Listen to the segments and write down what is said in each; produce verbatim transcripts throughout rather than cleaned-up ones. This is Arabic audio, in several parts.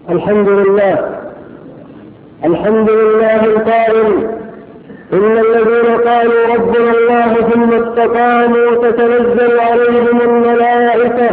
الحمد لله الحمد لله القائل إن الذين قالوا ربنا الله ثم استقاموا تتنزل عليهم الملائكة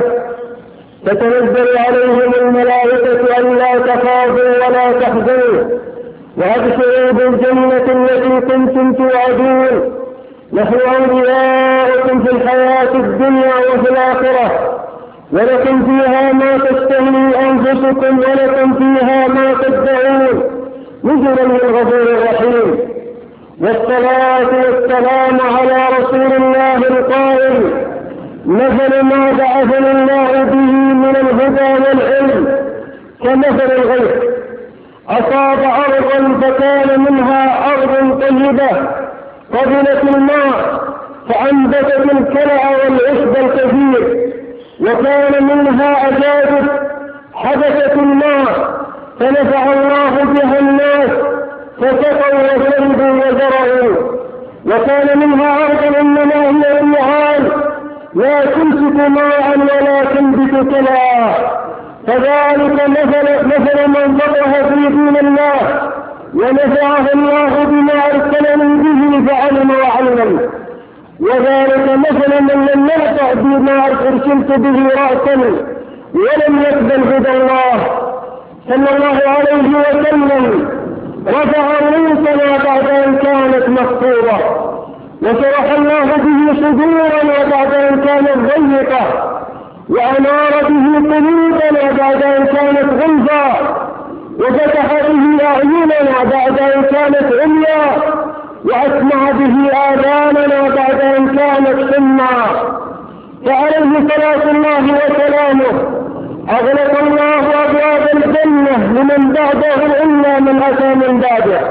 تتنزل عليهم الملائكة ألا تخافوا ولا تحزنوا وأبشروا بالجنة التي كنتم توعدون نحن أولياؤكم في الحياة الدنيا وفي الآخرة ولكم فيها ما تشتهي أنفسكم ولكم فيها ما تدعون نزلا من غفور رحيم. والصلاة والسلام على رسول الله القائل مثل ما بعثني الله به من الهدى والعلم كمثل الغيث أصاب أرضا فكان منها أرض طيبة قبلت الماء فأنبتت الكلأ والعشب الكثير، وكان منها أجادب حدثت الماء فنفع الله بها الناس فسقوا وشربوا وزرعوا، وكان منها أرض إنما هي ريعان لا تمسك ماء ولا تنبت كلأ، فذلك مثل مثل من فقه في دين الله ونفعه الله بما أرسلني به فعلم وعلم، وذلك مثل من لم ينفع بما أرسلت به رأسا ولم يقبل هدى الله صلى الله عليه وسلم رفع رؤوسنا بعد أن كانت مخطوبة وشرح الله به صدورنا بعد أن كانت ضيقة وأنار به قلوبنا بعد أن كانت غلظة وفتح به أعيننا بعد أن كانت عميا وأسمع به آذاننا بعد أن كانت سما، فعليه صلاة الله وسلامه أغلق الله أبواب الجنة لمن بعده إلا من أتى من بعده،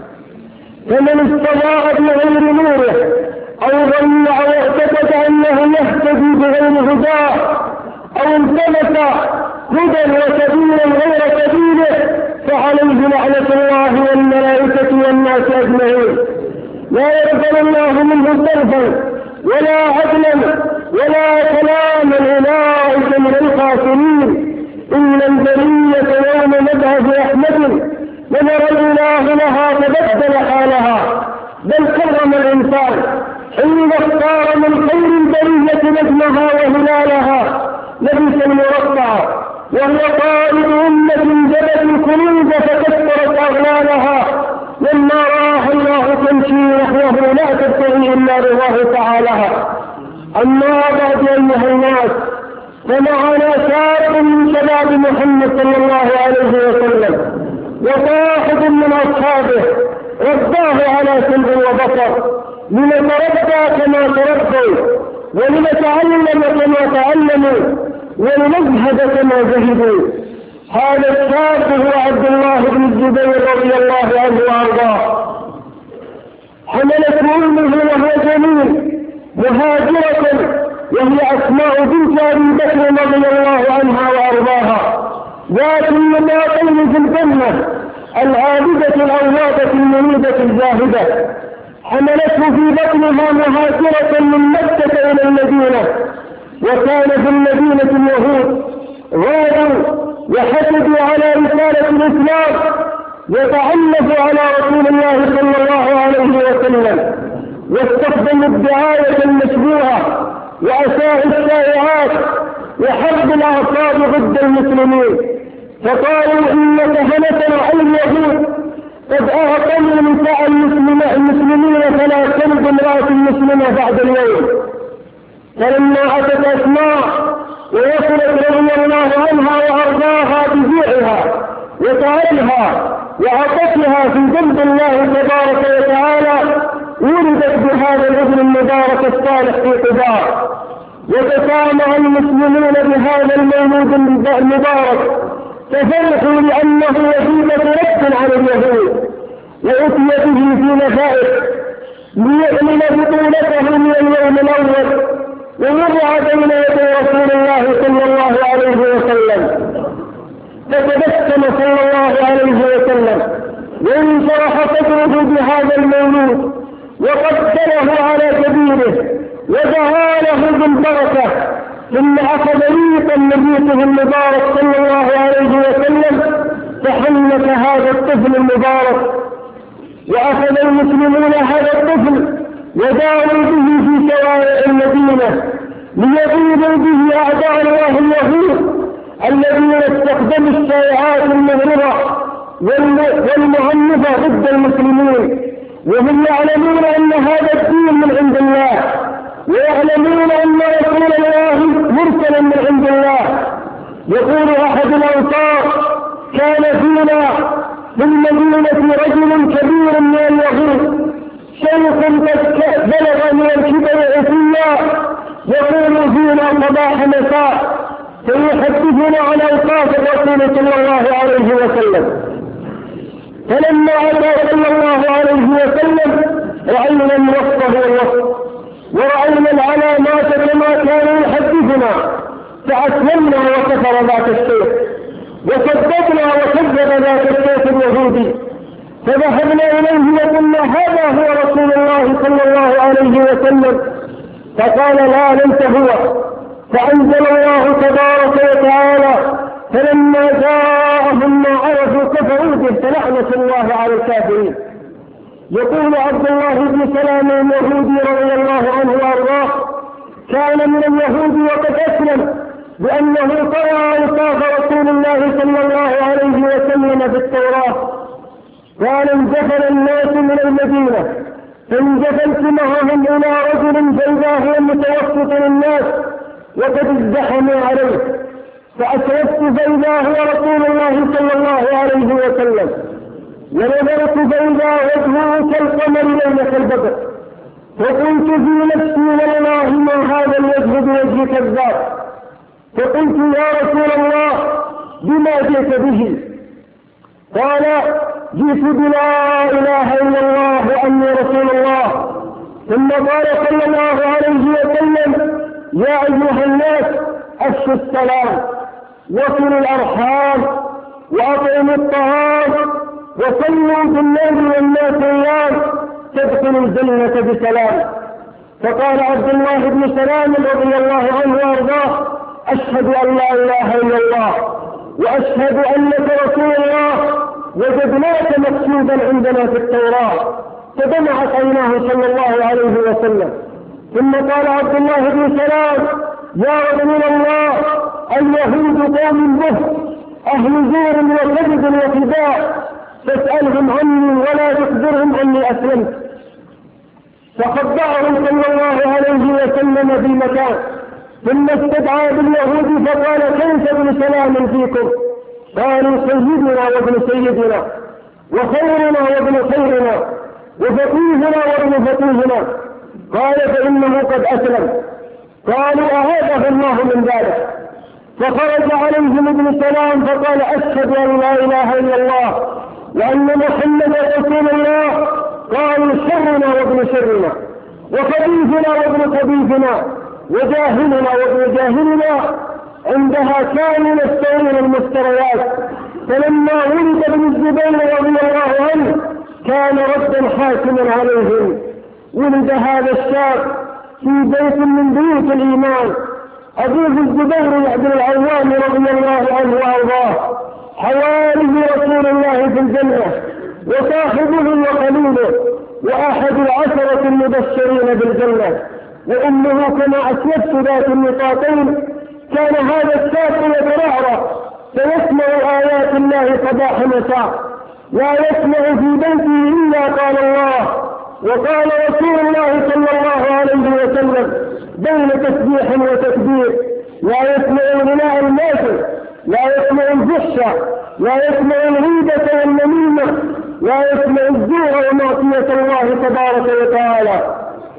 فمن استضاء بغير نوره أو ظن أو اعتقد أنه يهتدي بغير هداه أو التمس هدى وسبيلا غير سبيله فعليه لعنة الله والملائكة والناس أجمعين، لا يقبل الله منه صرفا ولا عدلا ولا كلاما أولئك من الخاسرين. إن البرية يوم نبعث رحمة ونرى الإله لها تبدل حالها، بل كرم الإنسان حين اختار من خير البرية نجمها وهلالها لبس المرقع وهو قائد أمة جبت القلوب فكسرت أغلالها لما رآها الله تمشي نحوه لا تبتغي إلا رضاه تعالى. أما بعد أيها الناس، فمعنا شاب من شباب محمد صلى الله عليه وسلم وصاحب من أصحابه رباه على سمع وبصر لنتربى كما تربوا ولنتعلم كما تعلموا ولنزهد كما زهدوا. هذا الشاب هو عبد الله بن الزبير رضي الله عنه وارضاه، حملته امه وهو جميل مهاجرة وهي أسماء بنت أبي بكر رضي الله عنها وارضاها، ذات النماطين في الجنة العابدة الأوابة المنيبة الزاهدة، حملته في بطنها مهاجرة من مكة إلى المدينة، وكان في المدينة اليهود غادوا وحسدوا على رسالة الإسلام وتعنفوا على رسول الله صلى الله عليه وسلم واستخدموا الدعاية المشبوهة وأساءوا الشائعات وحرب الأعصاب ضد المسلمين، فقالوا إن كهنتنا اليهود قد أعطوا نساء المسلمين فلا تلد امرأة مسلمة بعد اليوم. فلما أتت أسماء ووصلت رضي الله عنها وأرضاها بجوعها وتعبها وعطتها في جنب الله تبارك وتعالى، ولدت بهذا الابن المبارك الصالح في قباء، وتسامع المسلمون بهذا المولود المبارك ففرحوا لأنه وسيلة رد على اليهود، وأتي به في نفائس ليعلن بطولته من اليوم الأول ووضع بين يدي رسول الله صلى الله عليه وسلم، فتبسم صلى الله عليه وسلم وانشرح صدره بهذا المولود وقدره على كبيره ودعا له بالبركة، ثم أخذ ريقا من ريقه المبارك صلى الله عليه وسلم فحنك هذا الطفل المبارك، وأخذ المسلمون هذا الطفل وداروا به في شوارع المدينة ليغيظوا به أعداء الله اليهود الذين استخدموا الشائعات المغرضة والمعنفة ضد المسلمين، وهم يعلمون أن هذا الدين من عند الله، ويعلمون أن رسول الله مرسل من عند الله. يقول أحد الأنصار: كان فينا في المدينة رجل كبير من اليهود شيخ قد بلغ من الكبر عتيا يقول فينا صباح مساء فيحدثنا عن أوقات الرسول صلى الله عليه وسلم. فلما أتى صلى الله عليه وسلم رأينا الوصف والوصف ورأينا العلامات كما كان يحدثنا، فأسلمنا وكفر ذاك الشيخ، وصدقنا وكذب ذاك الشيخ اليهودي، فذهبنا إليه وقلنا: هذا هو رسول الله صلى الله عليه وسلم. فقال: لا، ليس هو. فأنزل الله تبارك وتعالى: فلما جاءهم ما عرفوا كفروا به فلعنة الله على الكافرين. يقول عبد الله بن سلام اليهودي رضي الله عنه وارضاه: كان من اليهود وقد أسلم بأنه قرأ أوصاف رسول الله صلى الله عليه وسلم في التوراة. قال: انجفل الناس من المدينة فانجفلت معهم إلى رجل فإذا هو متوسط للناس وقد ازدحموا عليه، فأشرفت فإذا هو رسول الله صلى الله عليه وسلم، ونظرت فإذا وجهه كالقمر ليلة البدر، فقلت في نفسي: والله ما هذا الوجه بوجه كذاب. فقلت: يا رسول الله بما جئت به؟ قال: جئت بلا إله إلا الله وأني رسول الله. ثم قال صلى الله عليه وسلم: يا أيها الناس أفشوا السلام وصلوا الأرحام وأطعموا الطعام وصلوا في الليل والناس نيام تدخلوا الجنة بسلام. فقال عبد الله بن سلام رضي الله عنه وارضاه: أشهد أن لا إله إلا الله وأشهد أنك رسول الله، وجدناك مكتوبا عندنا في التوراة. فدمعت عيناه صلى الله عليه وسلم. ثم قال عبد الله بن سلام: يا رسول الله، اليهود قوم به أهل زور وكذب وخداع، فاسألهم عني ولا تخبرهم أني أسلمت. فخضعهم صلى الله عليه وسلم في مكان، ثم استدعى باليهود فقال: كيف ابن سلام فيكم؟ قالوا: سيدنا وابن سيدنا وخيرنا وابن خيرنا وفقيهنا وابن فقيهنا. قال: فإنه قد أسلم. قالوا: أهاده الله من ذلك. فخرج عليهم ابن سلام فقال: أشهد أن لا إله إلا الله وأن محمدا رسول الله. قالوا: شرنا وابن شرنا وخبيثنا وابن خبيثنا وجاهلنا وابن جاهلنا. عندها كانوا يستوون المفتريات. فلما ولد ابن الزبير رضي الله عنه كان ردا حاكما عليهم. ولد هذا الشاب في بيت من بيوت الإيمان، أبوه الزبير بن العوام رضي الله عنه وأرضاه، حوالي رسول الله في الجنة وصاحبه وخليله وأحد العشرة المبشرين بالجنة. وأمه كما أسلفت ذات النطاقين. كان هذا الشاب يترعرع فيسمع آيات الله صباح مساء، لا يسمع في بيته إلا قال الله وقال رسول الله صلى الله عليه وسلم بين تسبيح وتكبير. لا يسمع الغناء الماثل، لا يسمع الفحش، لا يسمع الغيبة والنميمة، لا يسمع الزور ومعصية الله تبارك وتعالى.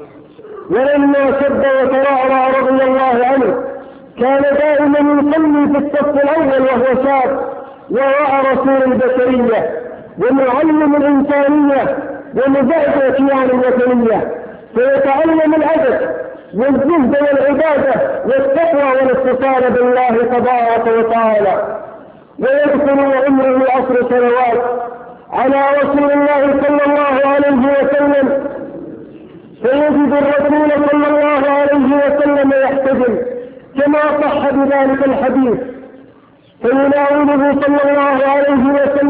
ولما شد وترعرع رضي الله عنه كان دائما يصلي في الصف الأول وهو شاب وراء رسول البشرية ومعلم الإنسانية ومزعزع كيان الوثنية، فيتعلم الأدب والزهد والعبادة والتقوى والاتصال بالله تبارك وتعالى. ويدخل عمره عشر سنوات على رسول الله صلى الله عليه وسلم، فيجد الرسول صلى الله عليه وسلم يحتجم كما صح بذلك الحديث، فيناوله صلى الله عليه وسلم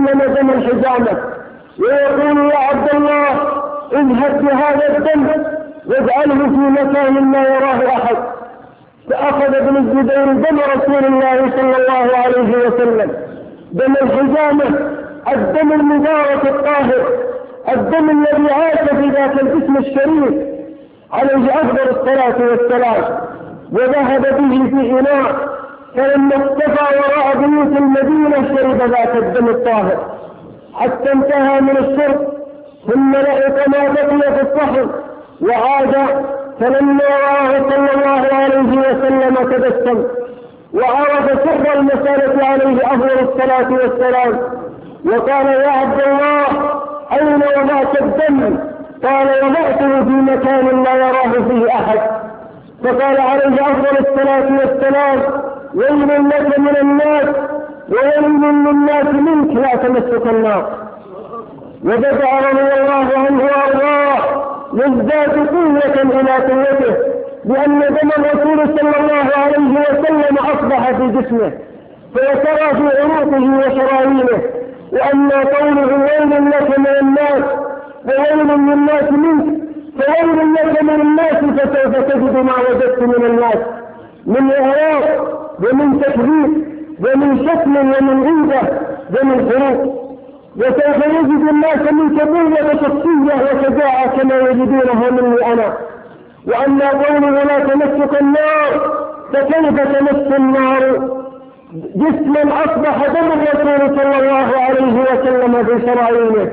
الحجامة ويقول يا عبد الله اذهب بهذا الدم واجعله في مكان ما يراه أحد. فأخذ ابن الزبير دم رسول الله صلى الله عليه وسلم، دم الحجامة، الدم المبارك الطاهر، الدم الذي عاش في ذاك الجسم الشريف عليه أفضل الصلاة والسلام، وذهب به في إناء، فلما اختفى وراء بيوت المدينة شرب ذاك الدم الطاهر حتى انتهى من الشرب، ثم لقط ما بقي في الصحن وعاد، فلما رآه صلى الله عليه وسلم تبسم وعرف سر المسألة عليه أفضل الصلاة والسلام، وقال يا عبد الله أين وضعت الدم؟ قال وضعته في مكان لا يراه فيه أحد. فقال عليه أفضل الصلاة والسلام ويل لك من الناس وويل للناس منك لا تمسك النار. وبدأ رضي الله عنه وأرضاه يزداد قوة إلى قوته، لأن دم الرسول صلى الله عليه وسلم أصبح في جسمه فيسرى في عروقه وشرايينه. وأما قوله ويل لك من الناس وويل للناس منك، فويل لك من الناس فسوف تجد ما وجدت من الناس من إعراض ومن تكذيب ومن شتم ومن غيبة ومن حروب، وسوف يجد الناس منك قوة شخصية وشجاعة كما يجدونها مني أنا. وأما قوله لا تمسك النار، فكيف تمس النار جسما أصبح دم الرسول صلى الله عليه وسلم في شرايينه؟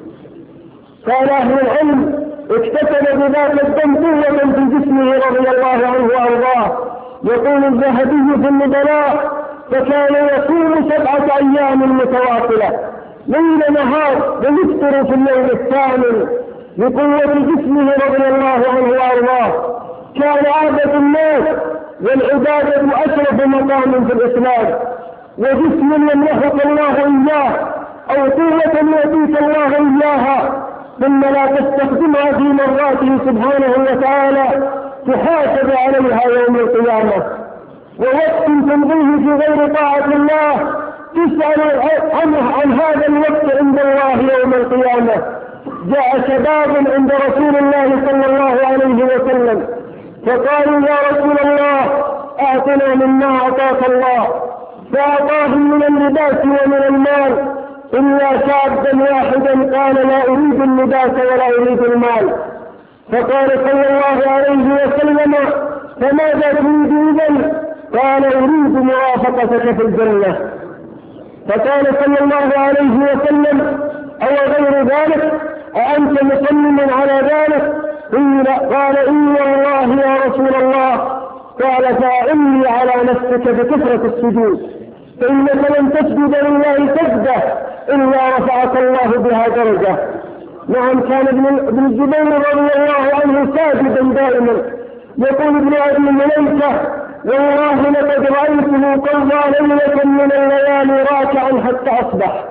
قال أهل العلم اكتسب بذاك الدم قوة في جسمه رضي الله عنه وأرضاه. يقول الذهبي في النبلاء فكان يصوم سبعة أيام متواصلة ليل نهار ويفطر في اليوم الثامن لقوة جسمه رضي الله عنه وأرضاه. كان عادة الناس والعبادة أشرف مقام في الإسلام، وجسم يمنحك الله إياه أو قوة يأتيك الله إياها ثم لا تستخدمها في مرضاته سبحانه وتعالى تحاسب عليها يوم القيامة. ووقت تمضيه في غير طاعة الله تسأل عنه عن هذا الوقت عند الله يوم القيامة. جاء شباب عند رسول الله صلى الله عليه وسلم فقالوا يا رسول الله أعطنا مما أعطاك الله، فأعطاهم من اللباس ومن المال إلا شابا واحدا قال لا أريد اللباس ولا أريد المال. فقال صلى الله عليه وسلم فماذا تريد إذن؟ قال أريد مرافقتك في الجنة. فقال صلى الله عليه وسلم أو غير ذلك أأنت مصمم على ذلك؟ قال إن والله يا رسول الله. قال فأعني على نفسك بكثرة السجود، فإنك لن تسجد لله سجدة إلا رفعك الله بها درجة. نعم كان ابن الزبير رضي الله عنه ساجدا دائما. يقول ابن أبي مليكة والله لقد رأيته قضى ليلة من الليالي راكعا حتى أصبح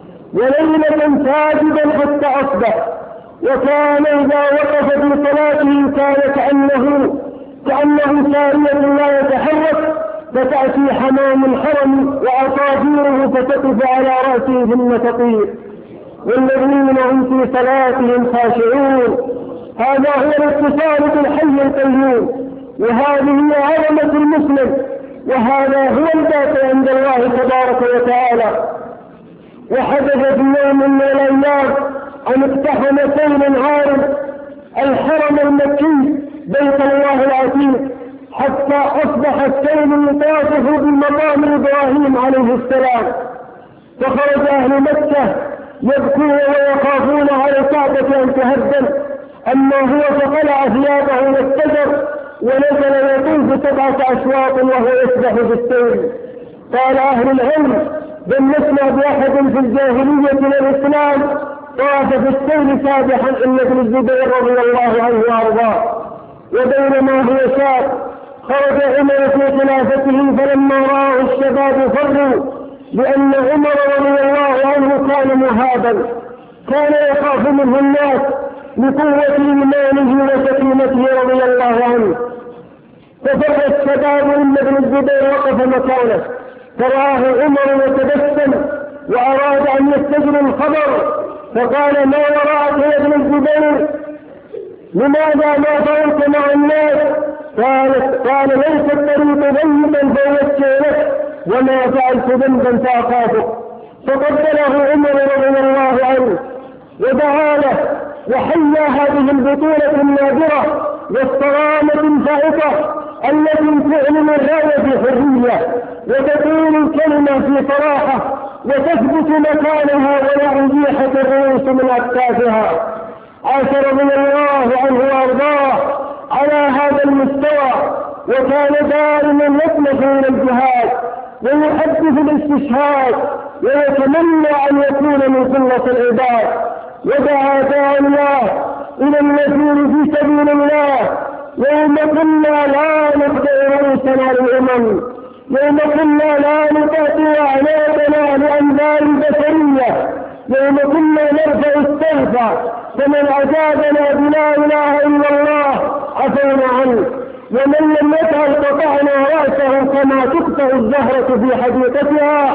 وليلة ساجدا حتى أصبح، وكان إذا وقف في صلاته كان كأنه كأنه سارية لا يتحرك، فتأتي حمام الحرم وأصابيره فتقف على رأسه ثم تطير، والذين هم في صلاتهم خاشعون. هذا هو الاتصال بالحي القيوم، وهذه هي علامة المسلم، وهذا هو الباقي عند الله تبارك وتعالى. وحدث في يوم من الأيام أن اقتحم سيل عارض الحرم المكي بيت الله العتيق حتى أصبح السيل يطافف بمقام إبراهيم عليه السلام، فخرج أهل مكة يبكون ويخافون على الكعبة أن تهدم، أما هو فقلع ثيابه واستجر ونزل يطوف سبعة أشواط وهو يسبح بالسيل. قال أهل العلم لم نسمع بأحد في الجاهلية والإسلام طاف في السيل سابحا إلا ابن الزبير رضي الله عنه وأرضاه. وبينما هو شاب خرج عمر في خلافته فلما رآه الشباب فروا، لأن عمر رضي الله عنه كان مهابا، كان يخاف منه الناس لقوة إيمانه وسكينته رضي الله عنه. ففر الشباب إلا ابن الزبير وقف مكانه فرآه عمر وتبسم وأراد أن يستجر الخبر فقال ما وراءك يا ابن الزبير؟ لماذا ما فعلت مع الناس؟ قالت قال ليس الطريق ذنبا فوجه لك وما فعلت ذنبا فأخافك. فقبله عمر رضي الله عنه ودعا له وحيا هذه البطولة النادرة والصرامة الفائقة التي تعلن الراية بحرية وتقول الكلمة في صراحة وتثبت مكانها ولا ريحة الرؤوس من أكتافها. عاش رضي الله عنه وأرضاه على هذا المستوى وكان دائما يطمح إلى الجهاد ويحدث الاستشهاد ويتمنى أن يكون من خلة العباد. ودعا داعي الله إلى المسير في سبيل الله يوم كنا لا نخضع رؤوسنا للأمم، يوم كنا لا نطأطئ أعناقنا لأنبال البشرية، يوم كنا نرفع السيف فمن أجابنا بلا إله إلا الله عفونا عنه، ومن لم يفعل قطعنا رأسه كما تقطع الزهرة في حديقتها.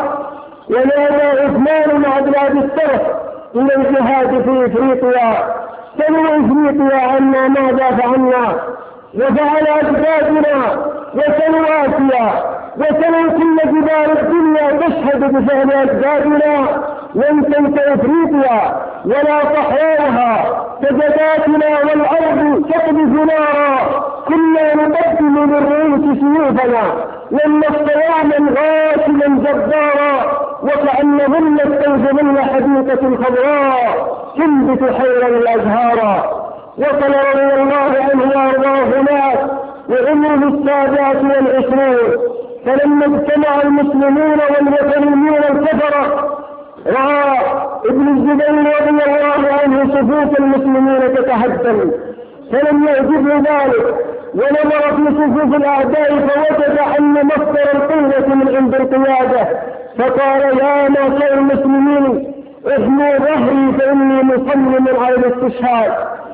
ونادى عثمان مع بلاد السرح إلى الجهاد في إفريقيا، سلوا إفريقيا عنا ماذا فعلنا، وفعل أجدادنا وسلوا آسيا وسلوا كل جبال الدنيا تشهد بفعل أجدادنا. لم تنس إفريقيا ولا صحراءها سجداتنا والأرض تقذف نارا، كنا نقدم للرؤوس سيوفنا لم نستطعنا غاسلا جبارا، وكأنهن استوجبن حديقة خضراء تنبت حيرا الأزهارا. وصل رضي الله عنه وأرضاه هناك وعمره السابعة والعشرين، فلما اجتمع المسلمون والوثنيون الكفرة رأى ابن الزبير رضي الله عنه صفوف المسلمين تتهدم، فلم يعجبه ذلك ونظر في صفوف الأعداء فوجد أن مصدر القوة من عند القيادة، فقال يا معشر المسلمين احموا ظهري فإني مصمم على الاستشهاد.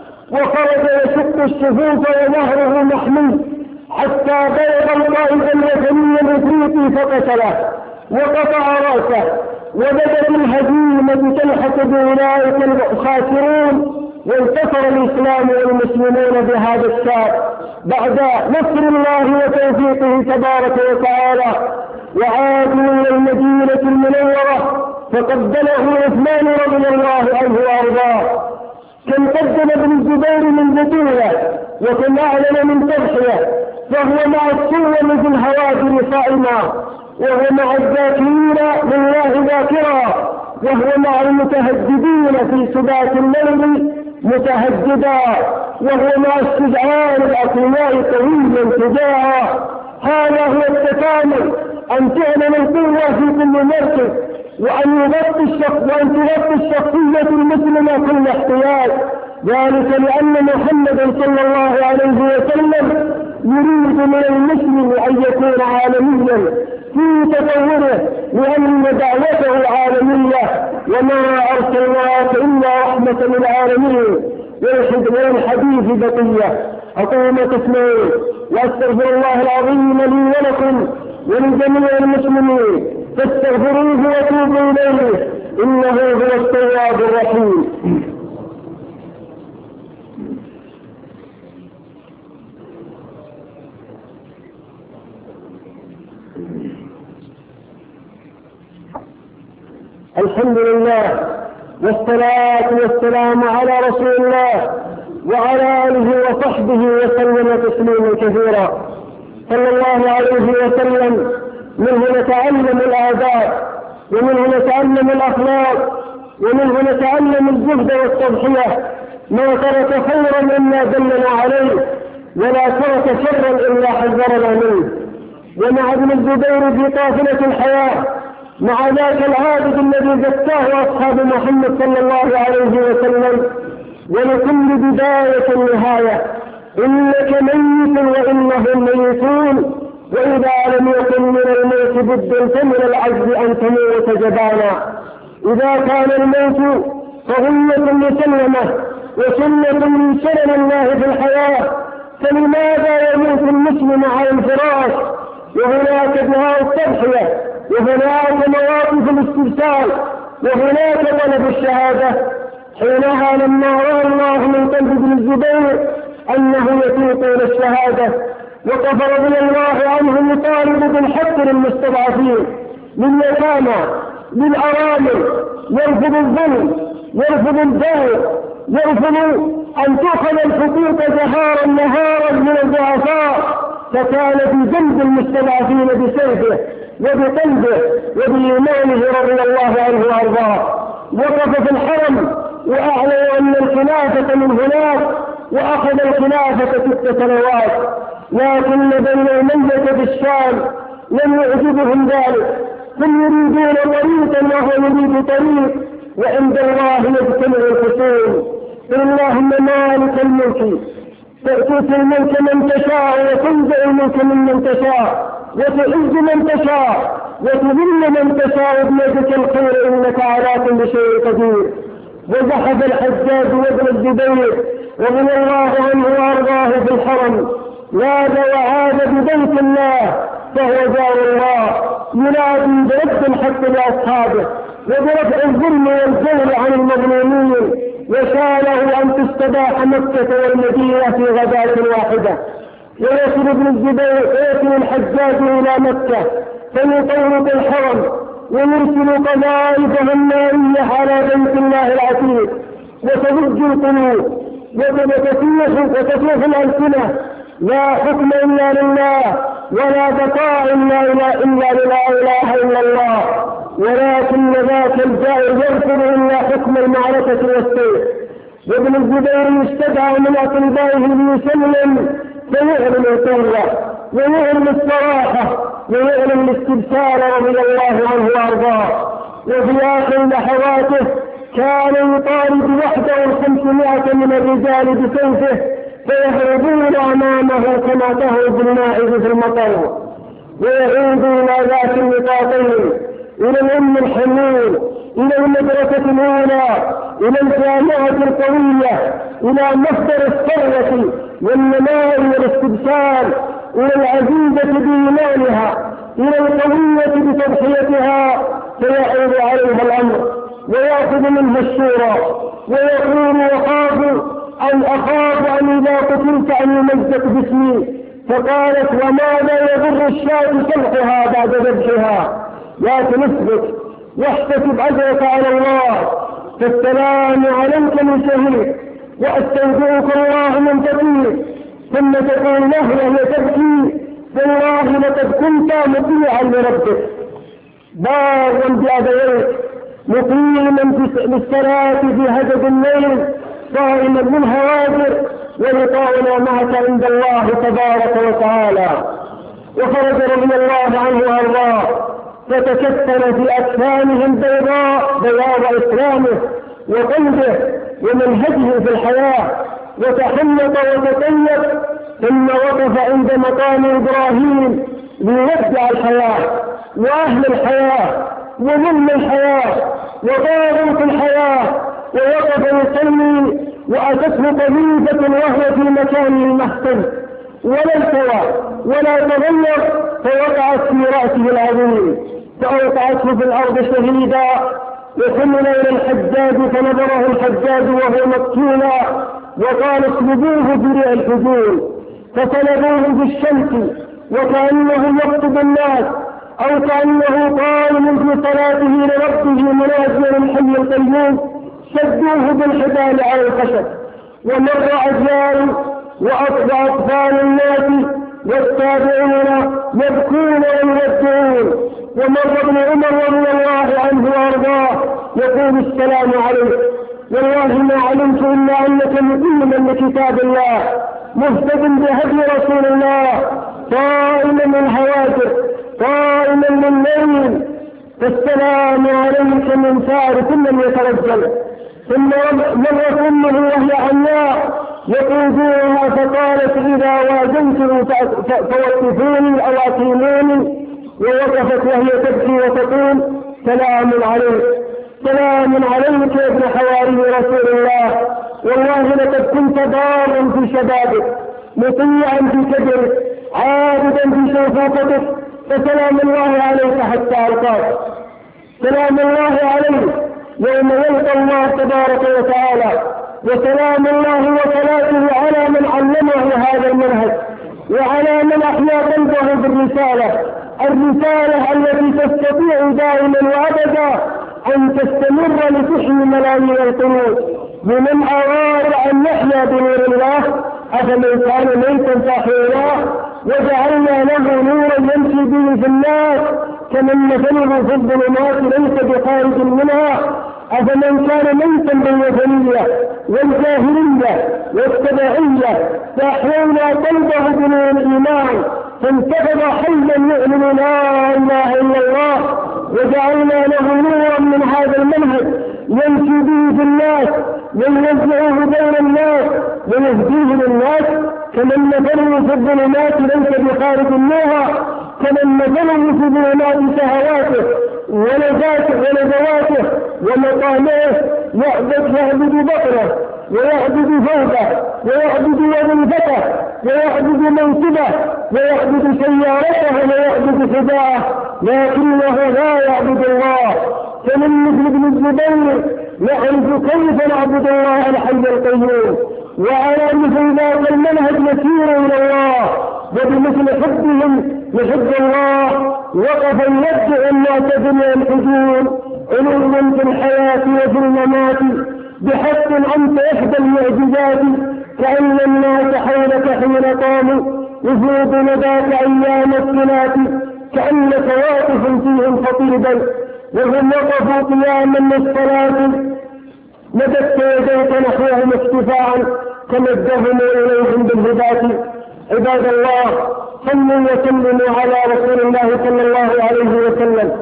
وخرج يشق الصفوف وظهره محمي حتى بلغ القائد الوثني الإفريقي فقتله وقطع رأسه، وبدت الهزيمة تلحق بأولئك الخاسرون، وانتصر الإسلام والمسلمون بهذا الشعب بعد نصر الله وتوفيقه تبارك وتعالى. وعادوا إلى المدينة المنورة فقبله عثمان رضي الله عنه وأرضاه. كم قدم ابن الزبير من بطولة وكم أعلن من تضحية، فهو مع السوء في الهوادر صائما، وهو مع الذاكرين لله ذاكرا، وهو مع المتهجدين في سبات الليل متهجدا، وهو مع الشجعان الأقوياء قويا شجاعا. هذا هو التكامل، أن تعلم القوة في كل مركز، وأن يغطي الشخص وأن تغطي الشخصية المسلمة كل احتياج، ذلك لأن محمدا صلى الله عليه وسلم يريد من المسلم أن يكون عالميا في تطوره، لأن دعوته عالمية وما أرسلناك إلا رحمة للعالمين. والحديث بقية أقول ما تسمعون، وأستغفر الله العظيم لي ولكم ولجميع المسلمين، فاستغفروه وتوبوا إليه إنه هو التواب الرحيم. الحمد لله والصلاة والسلام على رسول الله وعلى آله وصحبه وسلم تسليما كثيرا. صلى الله عليه وسلم منه نتعلم الآداب، ومنه نتعلم الأخلاق، ومنه نتعلم الجهد والتضحية. ما ترك خيرا إلا دلنا عليه، ولا ترك شرا إلا حذرنا منه. ومع ابن الزبير في قافلة الحياة، مع ذاك العابد الذي زكاه أصحاب محمد صلى الله عليه وسلم، ولكل بداية نهاية. إنك ميت وإنهم ميتون، وإذا لم يكن من الموت بد فمن العجز أن تموت جبانا. إذا كان الموت فغية مسلمة وسنة من سنن الله في الحياة، فلماذا يموت المسلم على الفراش؟ وهناك دعاء التضحية وهناك مواقف الاستبسال، وهناك طلب الشهادة. حينها لما رأى الله من قلب ابن الزبير أنه يتوق إلى الشهادة، وقف رضي الله عنه يطالب بالحق للمستضعفين، لليتامى، للأرامل، يرفض الظلم، يرفض الجور، يرفض أن تأخذ الحقوق جهارا نهارا من الضعفاء، فكان في جنب المستضعفين بسيفه وبقلبه وبإيمانه رضي الله عنه وأرضاه. وقف في الحرم وأعلن أن الخلافة من هناك، وأخذ الخلافة ست سنوات، لكن بين أمية بالشام لم يعجبهم ذلك، هم يريدون طريقا وهو يريد طريق، وعند الله يجتمع الخصوم. اللهم مالك الملك تؤتي الملك من تشاء وتنزع الملك ممن تشاء وتعز من تشاء وتذل من تشاء بيدك الخير انك على كل شيء قدير. وزحف الحجاج وابن الزبير رضي الله عنه وارضاه في الحرم، نادى وعاد ببيت الله فهو دار الله، ينادي برد الحق لاصحابه وبرفع الظلم والجور عن المظلومين، وساله ان تستباح مكة والمدينة في غداة واحدة. ويصل ابن الزبير ويصل الحجاج الى مكة فيطوق الحرم ويرسل قذائف النارية على بيت الله العتيق، وتضج القلوب وتفيح الألسنة، لا حكم إلا لله ولا بقاء إلا إلا لا إله إلا الله، ولكن ذاك الجائر يرفض إلا حكم المعركة والسيف. وابن الزبير يستدعى من أقربائه ليسلم فيعلن القوة ويعلن الصراحة ويعلن الاستبسال رضي الله عنه وأرضاه. وفي آخر لحظاته كان يطارد وحده خمسمائة من الرجال بسيفه فيهربون أمامه كما تهرب الماعز في المطر، ويعود إلى ذات النقاطين، إلى الأم الحنون، إلى المدرسة الأولى، إلى الجامعة القوية، إلى مصدر الثروة والنماء والاستبسال، إلى العزيزة بإيمانها، إلى القوية بتضحيتها، فيعود عليها الأمر ويأخذ منها الشورى ويقول وخاف أن أخاف أن إذا قتلت أن يمزق باسمي. فقالت وماذا يضر الشاة سلحها بعد ذبحها، لا تثبت واحتسب أجرك على الله، فالسلام عليك من شهيد وأستودعك الله من تقيل. ثم تقول له وهي تبكي والله لقد كنت مطيعا لربك بارا بأبويك مقيما للصلاة في هجد الليل صائما للهواجر، ولقاؤنا معك عند الله تبارك وتعالى. وخرج رضي الله عنه وارضاه فتكفن في اكفانهم بيضاء بياض اسلامه وقلبه ومنهجه في الحياه، وتحنط وتطيب، ثم وقف عند مقام ابراهيم ليودع الحياه واهل الحياه وظلم الحياه وضاغط الحياه، ووقف يصلي واتته قذيفه وهو في مكانه المحسن ولا التوى ولا تغير، فوقعت في راسه العظيم فاوقعته في الارض شهيدا. وحمل الى الحجاج فنظره الحجاج وهو مقتولا وقال اصلبوه بريع الحجول، فصلبوه بالشمس وكانه يقصد الناس او كانه قائم في صلاته لربه منازلا الحي القيوم، شدوه بالحبال على الخشب. ومر اجيال واطفال الناس والتابعون يبكون ويودعون، ومر ابن عمر رضي الله عنه وارضاه يقول السلام عليك، والله ما علمت الا انك مؤمنا لكتاب الله مهتد بهدي رسول الله قائما للهواجر قائما للليل، فالسلام عليك من فارس لم يترجل. ثم مرت امه وهي عمياء يقودونها فقالت اذا واجهته فوقفوني او اقيموني، ووقفت وهي تبكي وتقول سلام عليك سلام عليك يا ابن حواري رسول الله، والله لقد كنت ضارا في شبابك مطيعا في كبرك عابدا في شوفاتك، فسلام الله عليك حتى ألقاك، سلام الله عليه يوم يلقى الله تبارك وتعالى، وسلام الله وصلاته على من علمه هذا المنهج، وعلى من أحيا قلبه بالرسالة، الرسالة التي تستطيع دائما وأبدا أن تستمر لتحيي ملايين القلوب. ومن أراد أن يحيا بنور الله أفمن كان ميتا فأحييناه وجعلنا له نورا يمشي به في الناس كمن مثله في الظلمات ليس بخارج منها، أفمن كان ميتا بالوثنية والجاهلية والتبعية فأحيينا قلبه بنور الإيمان فانتفض حيا يؤمن لا إله إلا الله، وجعلنا له نورا من هذا المنهج يمشي به في الناس ويوزعه بين الناس ويهديه للناس كمن مثله في الظلمات ليس بخارج منها، كمن مثله في ظلمات شهواته ولذاته ولذواته ومقامه، يعبد يعبد بطنه ويعبد فوقه ويعبد وظيفته ويعبد منصبه ويعبد سيارته ويعبد خداعه، لكنه لا يعبد الله. كمن مثل ابن الزبير نعرف كيف نعبد الله الحي القيوم، وعلى مثل ذاك المنهج نسير الى الله، وبمثل حبهم لحب الله وقف يدعو الناس دنيا الحجون علوا في الحياه وفي الممات بحق انت احدى المعجزات، كأن الناس حولك حين قاموا يفيض لذاك ايام الصلاه، كأنك واقف فيهم خطيبا وهم وقفوا قياما للصلاه، مددت يديك نحوهم اكتفاء كمدهم اليهم بالهداه. عباد الله، صلوا وسلموا على رسول الله صلى الله عليه وسلم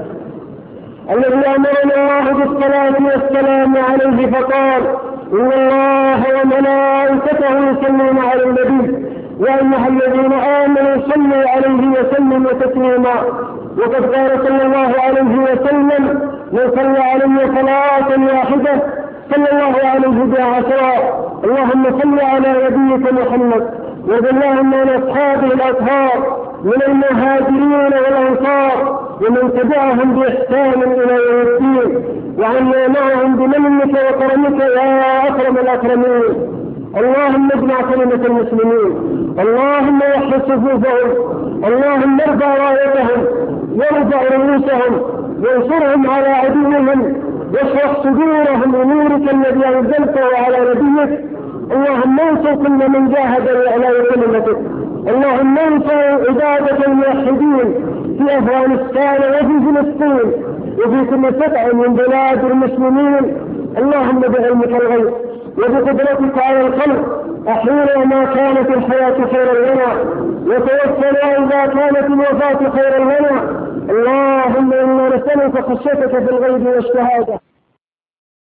الذي امرنا الله بالصلاه والسلام عليه فقال: ان الله وملائكته يصلون على النبي يا ايها الذين امنوا صلوا عليه وسلموا تسليما. وقد قال صلى الله عليه وسلم: من صلى علي صلاه واحده صلى الله عليه بها عشرا. اللهم صل على نبيك محمد وباللهم من اصحابه الاطهار من المهاجرين والانصار ومن تبعهم باحسان الى يوم الدين، وعنا معهم بمنك وكرمك يا اكرم الاكرمين. اللهم اجمع كلمه المسلمين، اللهم وحد صفوفهم، اللهم ارفع رايتهم وارفع رؤوسهم وانصرهم على عدوهم واشرح صدورهم بنورك الذي انزلته على نبيك. اللهم انصر كل من جاهد لاعلاء كلمتك، اللهم انصر عبادك الموحدين في افغانستان وفي فلسطين وفي كل قطع من بلاد المسلمين. اللهم بعلمك الغيب وبقدرتك على الخلق احينا ما كانت الحياه خيرا لنا وتوفنا اذا كانت الوفاه خيرا لنا. اللهم انا نسالك خشيتك في الغيب والشهاده.